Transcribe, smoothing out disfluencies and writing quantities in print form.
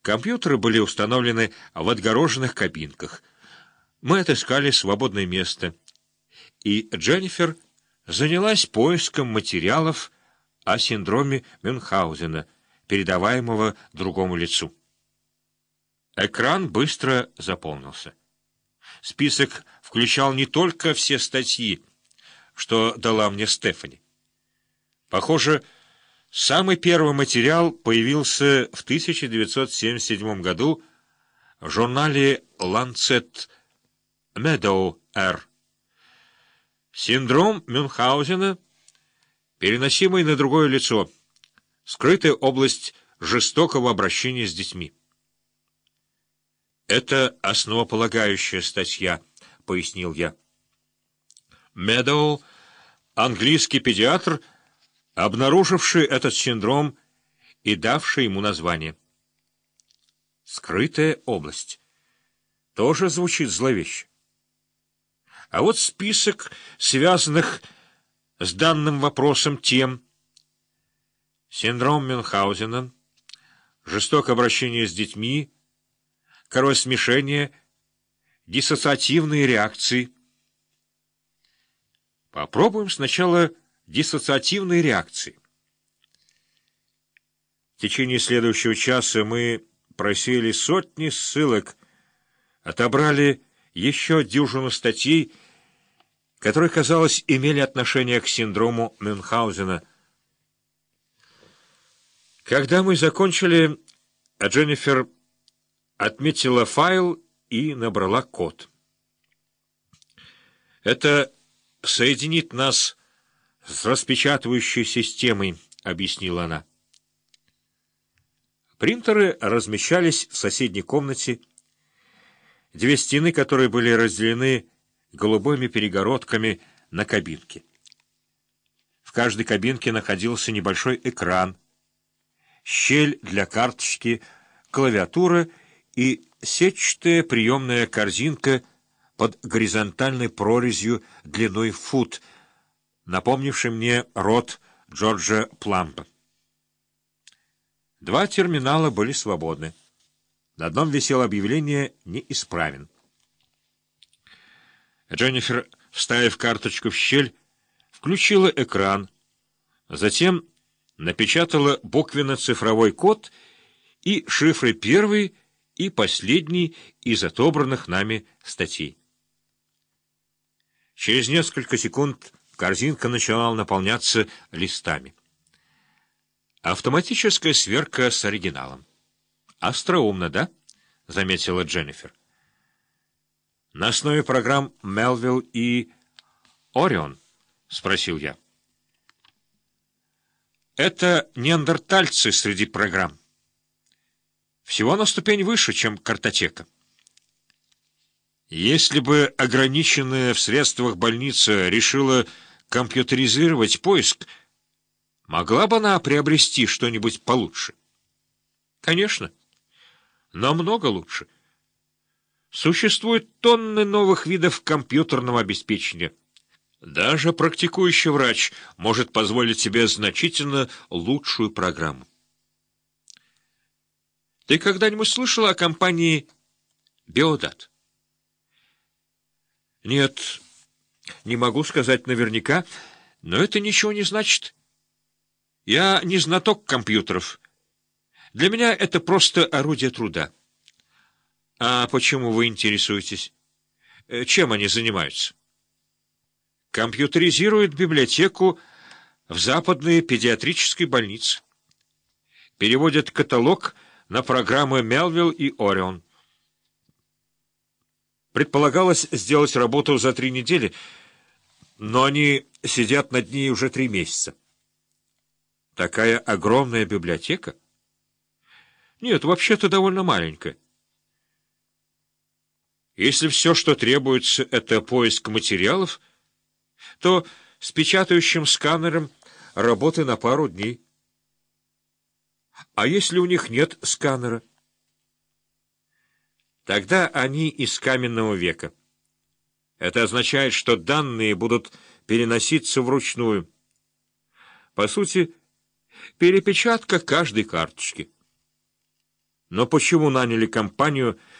Компьютеры были установлены в отгороженных кабинках. Мы отыскали свободное место, и Дженнифер занялась поиском материалов о синдроме Мюнхгаузена, передаваемого другому лицу. Экран быстро заполнился. Список включал не только все статьи, что дала мне Стефани. Похоже, самый первый материал появился в 1977 году в журнале Lancet Meadow R. Синдром Мюнхгаузена, переносимый на другое лицо, скрытая область жестокого обращения с детьми. «Это основополагающая статья», — пояснил я. Медоу — английский педиатр, обнаруживший этот синдром и давший ему название. «Скрытая область» тоже звучит зловеще. А вот список связанных с данным вопросом тем: синдром Мюнхгаузена, жестокое обращение с детьми, кровосмешение, диссоциативные реакции. Попробуем сначала диссоциативные реакции. В течение следующего часа мы просеяли сотни ссылок, отобрали еще дюжину статей, которые, казалось, имели отношение к синдрому Мюнхгаузена. Когда мы закончили, Дженнифер отметила файл и набрала код. «Это соединит нас с распечатывающей системой», — объяснила она. Принтеры размещались в соседней комнате, две стены, которые были разделены голубыми перегородками на кабинке. В каждой кабинке находился небольшой экран, щель для карточки, клавиатура и сетчатая приемная корзинка под горизонтальной прорезью длиной в фут, напомнивший мне рот Джорджа Пламба. Два терминала были свободны. На одном висело объявление «Неисправен». Дженнифер, вставив карточку в щель, включила экран, затем напечатала буквенно-цифровой код и шифры первой и последней из отобранных нами статей. Через несколько секунд корзинка начала наполняться листами. Автоматическая сверка с оригиналом. «Остроумно, да?» — заметила Дженнифер. «На основе программ Melville и Orion?» — спросил я. «Это неандертальцы среди программ. Всего на ступень выше, чем картотека. Если бы ограниченная в средствах больница решила компьютеризировать поиск, могла бы она приобрести что-нибудь получше? Конечно, но много лучше. Существуют тонны новых видов компьютерного обеспечения. Даже практикующий врач может позволить себе значительно лучшую программу. Ты когда-нибудь слышала о компании «Биодат»? Нет, не могу сказать наверняка, но это ничего не значит. Я не знаток компьютеров. Для меня это просто орудие труда. А почему вы интересуетесь? Чем они занимаются? Компьютеризируют библиотеку в западной педиатрической больнице. Переводят каталог на программы Melville и Orion. Предполагалось сделать работу за 3 недели, но они сидят над ней уже 3 месяца. Такая огромная библиотека? Нет, вообще-то довольно маленькая. Если все, что требуется, это поиск материалов, то с печатающим сканером работы на пару дней. А если у них нет сканера? Тогда они из каменного века. Это означает, что данные будут переноситься вручную. По сути, перепечатка каждой карточки. Но почему наняли компанию,